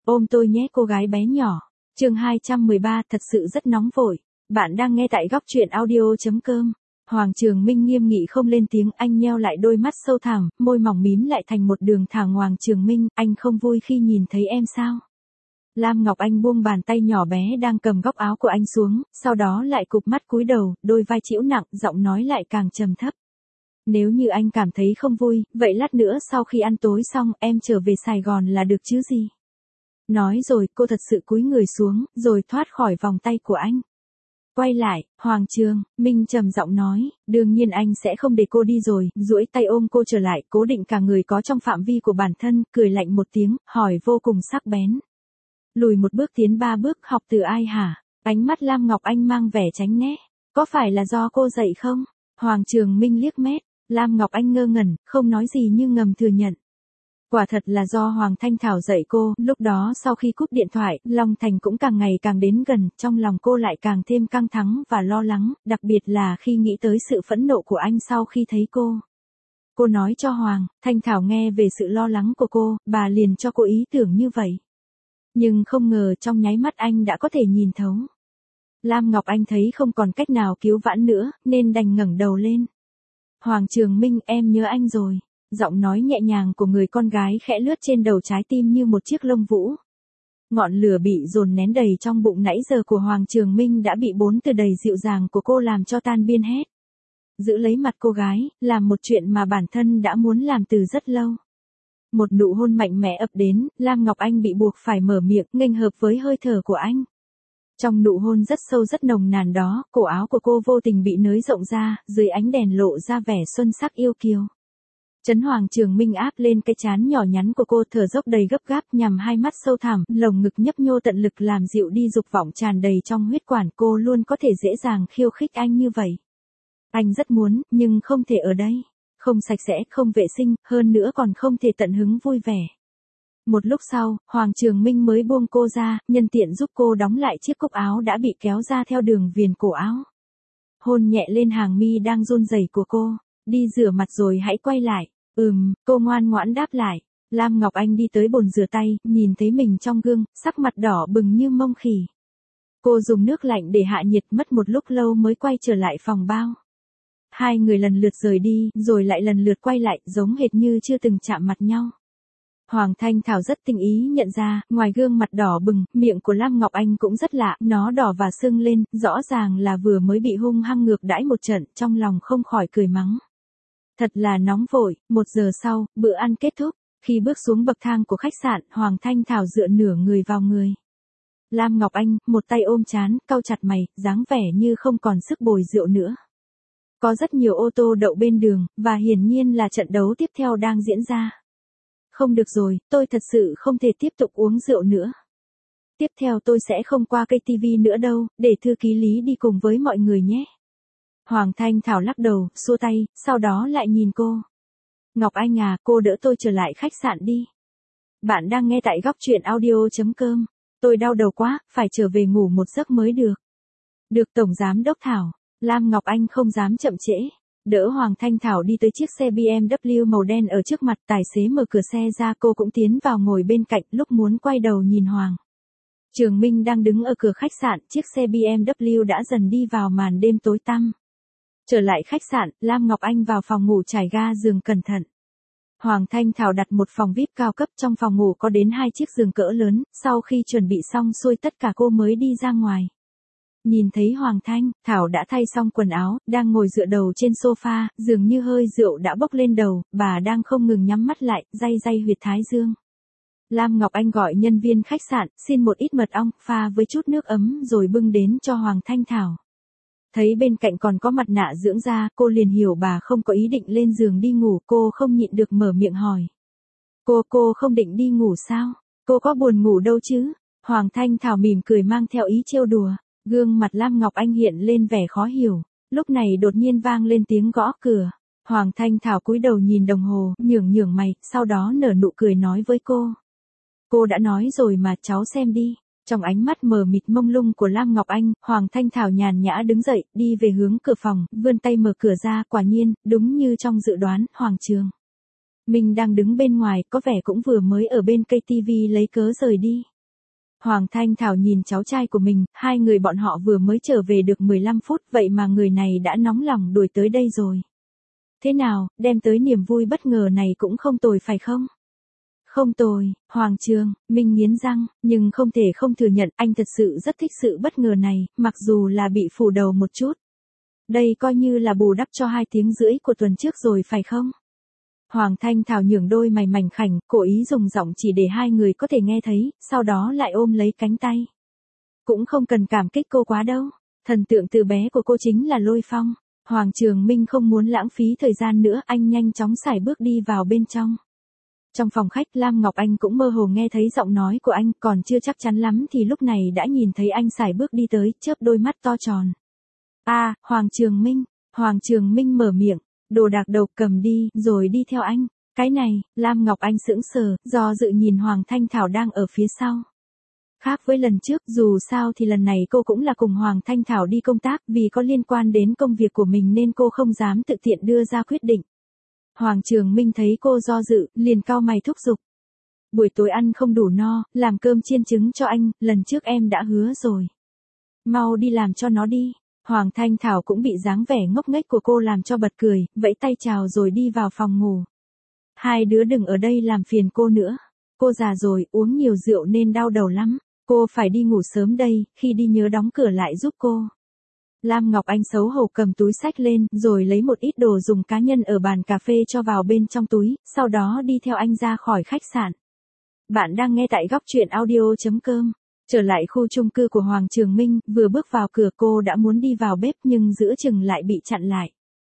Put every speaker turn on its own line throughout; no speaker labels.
Ôm tôi nhé cô gái bé nhỏ. Chương 213 thật sự rất nóng vội. Bạn đang nghe tại góc truyện audio.com. Hoàng Trường Minh nghiêm nghị không lên tiếng, anh nheo lại đôi mắt sâu thẳm, môi mỏng mím lại thành một đường thẳng. Hoàng Trường Minh, anh không vui khi nhìn thấy em sao? Lam Ngọc Anh buông bàn tay nhỏ bé đang cầm góc áo của anh xuống, sau đó lại cụp mắt cúi đầu, đôi vai chịu nặng, giọng nói lại càng trầm thấp. Nếu như anh cảm thấy không vui, vậy lát nữa sau khi ăn tối xong em trở về Sài Gòn là được chứ gì? Nói rồi cô thật sự cúi người xuống, rồi thoát khỏi vòng tay của anh. Quay lại, Hoàng Trường Minh trầm giọng nói, đương nhiên anh sẽ không để cô đi rồi, duỗi tay ôm cô trở lại, cố định cả người có trong phạm vi của bản thân, cười lạnh một tiếng, hỏi vô cùng sắc bén. Lùi một bước tiến ba bước, học từ ai hả? Ánh mắt Lam Ngọc Anh mang vẻ tránh né. Có phải là do cô dạy không? Hoàng Trường Minh liếc mét. Lam Ngọc Anh ngơ ngẩn, không nói gì nhưng ngầm thừa nhận. Quả thật là do Hoàng Thanh Thảo dạy cô, lúc đó sau khi cúp điện thoại, Long Thành cũng càng ngày càng đến gần, trong lòng cô lại càng thêm căng thẳng và lo lắng, đặc biệt là khi nghĩ tới sự phẫn nộ của anh sau khi thấy cô. Cô nói cho Hoàng Thanh Thảo nghe về sự lo lắng của cô, bà liền cho cô ý tưởng như vậy. Nhưng không ngờ trong nháy mắt anh đã có thể nhìn thấu. Lam Ngọc Anh thấy không còn cách nào cứu vãn nữa, nên đành ngẩng đầu lên. Hoàng Trường Minh, em nhớ anh rồi. Giọng nói nhẹ nhàng của người con gái khẽ lướt trên đầu trái tim như một chiếc lông vũ. Ngọn lửa bị dồn nén đầy trong bụng nãy giờ của Hoàng Trường Minh đã bị 4 từ đầy dịu dàng của cô làm cho tan biên hết. Giữ lấy mặt cô gái, làm một chuyện mà bản thân đã muốn làm từ rất lâu. Một nụ hôn mạnh mẽ ập đến, Lam Ngọc Anh bị buộc phải mở miệng, nghênh hợp với hơi thở của anh. Trong nụ hôn rất sâu rất nồng nàn đó, cổ áo của cô vô tình bị nới rộng ra, dưới ánh đèn lộ ra vẻ xuân sắc yêu kiều. Trấn Hoàng Trường Minh áp lên cái trán nhỏ nhắn của cô, thở dốc đầy gấp gáp, nhằm hai mắt sâu thẳm, lồng ngực nhấp nhô tận lực làm dịu đi dục vọng tràn đầy trong huyết quản. Cô luôn có thể dễ dàng khiêu khích anh như vậy. Anh rất muốn, nhưng không thể ở đây. Không sạch sẽ, không vệ sinh, hơn nữa còn không thể tận hứng vui vẻ. Một lúc sau, Hoàng Trường Minh mới buông cô ra, nhân tiện giúp cô đóng lại chiếc cúc áo đã bị kéo ra theo đường viền cổ áo. Hôn nhẹ lên hàng mi đang run rẩy của cô. Đi rửa mặt rồi hãy quay lại. Cô ngoan ngoãn đáp lại. Lam Ngọc Anh đi tới bồn rửa tay, nhìn thấy mình trong gương, sắc mặt đỏ bừng như mông khỉ. Cô dùng nước lạnh để hạ nhiệt, mất một lúc lâu mới quay trở lại phòng bao. Hai người lần lượt rời đi, rồi lại lần lượt quay lại, giống hệt như chưa từng chạm mặt nhau. Hoàng Thanh Thảo rất tinh ý nhận ra, ngoài gương mặt đỏ bừng, miệng của Lam Ngọc Anh cũng rất lạ, nó đỏ và sưng lên, rõ ràng là vừa mới bị hung hăng ngược đãi một trận, trong lòng không khỏi cười mắng. Thật là nóng vội. 1 giờ sau, bữa ăn kết thúc, khi bước xuống bậc thang của khách sạn, Hoàng Thanh Thảo dựa nửa người vào người. Lam Ngọc Anh, một tay ôm trán, cau chặt mày, dáng vẻ như không còn sức bồi rượu nữa. Có rất nhiều ô tô đậu bên đường, và hiển nhiên là trận đấu tiếp theo đang diễn ra. Không được rồi, tôi thật sự không thể tiếp tục uống rượu nữa. Tiếp theo tôi sẽ không qua cây TV nữa đâu, để thư ký Lý đi cùng với mọi người nhé. Hoàng Thanh Thảo lắc đầu, xua tay, sau đó lại nhìn cô. Ngọc Anh à, cô đỡ tôi trở lại khách sạn đi. Bạn đang nghe tại góc truyện audio.com. Tôi đau đầu quá, phải trở về ngủ một giấc mới được. Được Tổng Giám Đốc Thảo. Lam Ngọc Anh không dám chậm trễ. Đỡ Hoàng Thanh Thảo đi tới chiếc xe BMW màu đen ở trước mặt, tài xế mở cửa xe ra, cô cũng tiến vào ngồi bên cạnh, lúc muốn quay đầu nhìn Hoàng Trường Minh đang đứng ở cửa khách sạn, chiếc xe BMW đã dần đi vào màn đêm tối tăm. Trở lại khách sạn, Lam Ngọc Anh vào phòng ngủ trải ga giường cẩn thận. Hoàng Thanh Thảo đặt một phòng VIP cao cấp, trong phòng ngủ có đến 2 chiếc giường cỡ lớn, sau khi chuẩn bị xong xuôi tất cả cô mới đi ra ngoài. Nhìn thấy Hoàng Thanh Thảo đã thay xong quần áo, đang ngồi dựa đầu trên sofa, dường như hơi rượu đã bốc lên đầu, bà đang không ngừng nhắm mắt lại, day day huyệt thái dương. Lam Ngọc Anh gọi nhân viên khách sạn, xin một ít mật ong, pha với chút nước ấm rồi bưng đến cho Hoàng Thanh Thảo. Thấy bên cạnh còn có mặt nạ dưỡng da, cô liền hiểu bà không có ý định lên giường đi ngủ, cô không nhịn được mở miệng hỏi. Cô không định đi ngủ sao? Cô có buồn ngủ đâu chứ? Hoàng Thanh Thảo mỉm cười mang theo ý trêu đùa. Gương mặt Lam Ngọc Anh hiện lên vẻ khó hiểu. Lúc này đột nhiên vang lên tiếng gõ cửa. Hoàng Thanh Thảo cúi đầu nhìn đồng hồ, nhường mày, sau đó nở nụ cười nói với cô. Cô đã nói rồi mà, cháu xem đi. Trong ánh mắt mờ mịt mông lung của Lam Ngọc Anh, Hoàng Thanh Thảo nhàn nhã đứng dậy, đi về hướng cửa phòng, vươn tay mở cửa ra, quả nhiên, đúng như trong dự đoán, Hoàng Trường Minh đang đứng bên ngoài, có vẻ cũng vừa mới ở bên cây TV lấy cớ rời đi. Hoàng Thanh Thảo nhìn cháu trai của mình, hai người bọn họ vừa mới trở về được 15 phút, vậy mà người này đã nóng lòng đuổi tới đây rồi. Thế nào, đem tới niềm vui bất ngờ này cũng không tồi phải không? Không tồi, Hoàng Trường Minh nghiến răng, nhưng không thể không thừa nhận anh thật sự rất thích sự bất ngờ này, mặc dù là bị phủ đầu một chút. Đây coi như là bù đắp cho 2 tiếng rưỡi của tuần trước rồi phải không? Hoàng Thanh Thảo nhướng đôi mày mảnh khảnh, cố ý dùng giọng chỉ để hai người có thể nghe thấy, sau đó lại ôm lấy cánh tay. Cũng không cần cảm kích cô quá đâu, thần tượng từ bé của cô chính là Lôi Phong. Hoàng Trường Minh không muốn lãng phí thời gian nữa, anh nhanh chóng sải bước đi vào bên trong. Trong phòng khách, Lam Ngọc Anh cũng mơ hồ nghe thấy giọng nói của anh, còn chưa chắc chắn lắm thì lúc này đã nhìn thấy anh sải bước đi tới, chớp đôi mắt to tròn. Hoàng Trường Minh. Hoàng Trường Minh mở miệng, đồ đạc đầu cầm đi, rồi đi theo anh. Cái này, Lam Ngọc Anh sững sờ, do dự nhìn Hoàng Thanh Thảo đang ở phía sau. Khác với lần trước, dù sao thì lần này cô cũng là cùng Hoàng Thanh Thảo đi công tác, vì có liên quan đến công việc của mình nên cô không dám tự tiện đưa ra quyết định. Hoàng Trường Minh thấy cô do dự, liền cau mày thúc giục. Buổi tối ăn không đủ no, làm cơm chiên trứng cho anh, lần trước em đã hứa rồi. Mau đi làm cho nó đi. Hoàng Thanh Thảo cũng bị dáng vẻ ngốc nghếch của cô làm cho bật cười, vẫy tay chào rồi đi vào phòng ngủ. Hai đứa đừng ở đây làm phiền cô nữa. Cô già rồi, uống nhiều rượu nên đau đầu lắm. Cô phải đi ngủ sớm đây, khi đi nhớ đóng cửa lại giúp cô. Lam Ngọc Anh xấu hổ cầm túi xách lên, rồi lấy một ít đồ dùng cá nhân ở bàn cà phê cho vào bên trong túi, sau đó đi theo anh ra khỏi khách sạn. Bạn đang nghe tại góc truyện audio.com. Trở lại khu chung cư của Hoàng Trường Minh, vừa bước vào cửa cô đã muốn đi vào bếp nhưng giữa chừng lại bị chặn lại.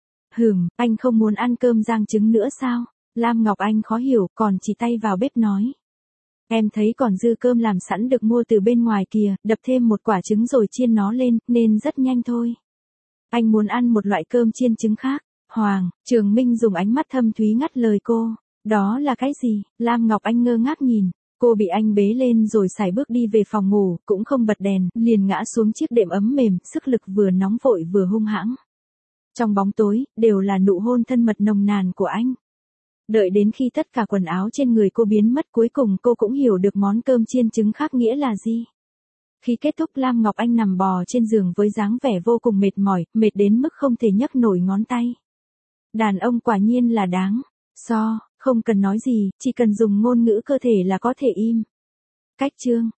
Anh không muốn ăn cơm rang trứng nữa sao? Lam Ngọc Anh khó hiểu, còn chỉ tay vào bếp nói. Em thấy còn dư cơm làm sẵn được mua từ bên ngoài kìa, đập thêm một quả trứng rồi chiên nó lên, nên rất nhanh thôi. Anh muốn ăn một loại cơm chiên trứng khác. Hoàng Trường Minh dùng ánh mắt thâm thúy ngắt lời cô. Đó là cái gì? Lam Ngọc Anh ngơ ngác nhìn. Cô bị anh bế lên rồi sải bước đi về phòng ngủ, cũng không bật đèn, liền ngã xuống chiếc đệm ấm mềm, sức lực vừa nóng vội vừa hung hãng. Trong bóng tối, đều là nụ hôn thân mật nồng nàn của anh. Đợi đến khi tất cả quần áo trên người cô biến mất, cuối cùng cô cũng hiểu được món cơm chiên trứng khác nghĩa là gì. Khi kết thúc, Lam Ngọc Anh nằm bò trên giường với dáng vẻ vô cùng mệt mỏi, mệt đến mức không thể nhấc nổi ngón tay. Đàn ông quả nhiên là đáng so, không cần nói gì, chỉ cần dùng ngôn ngữ cơ thể là có thể im. Cách chương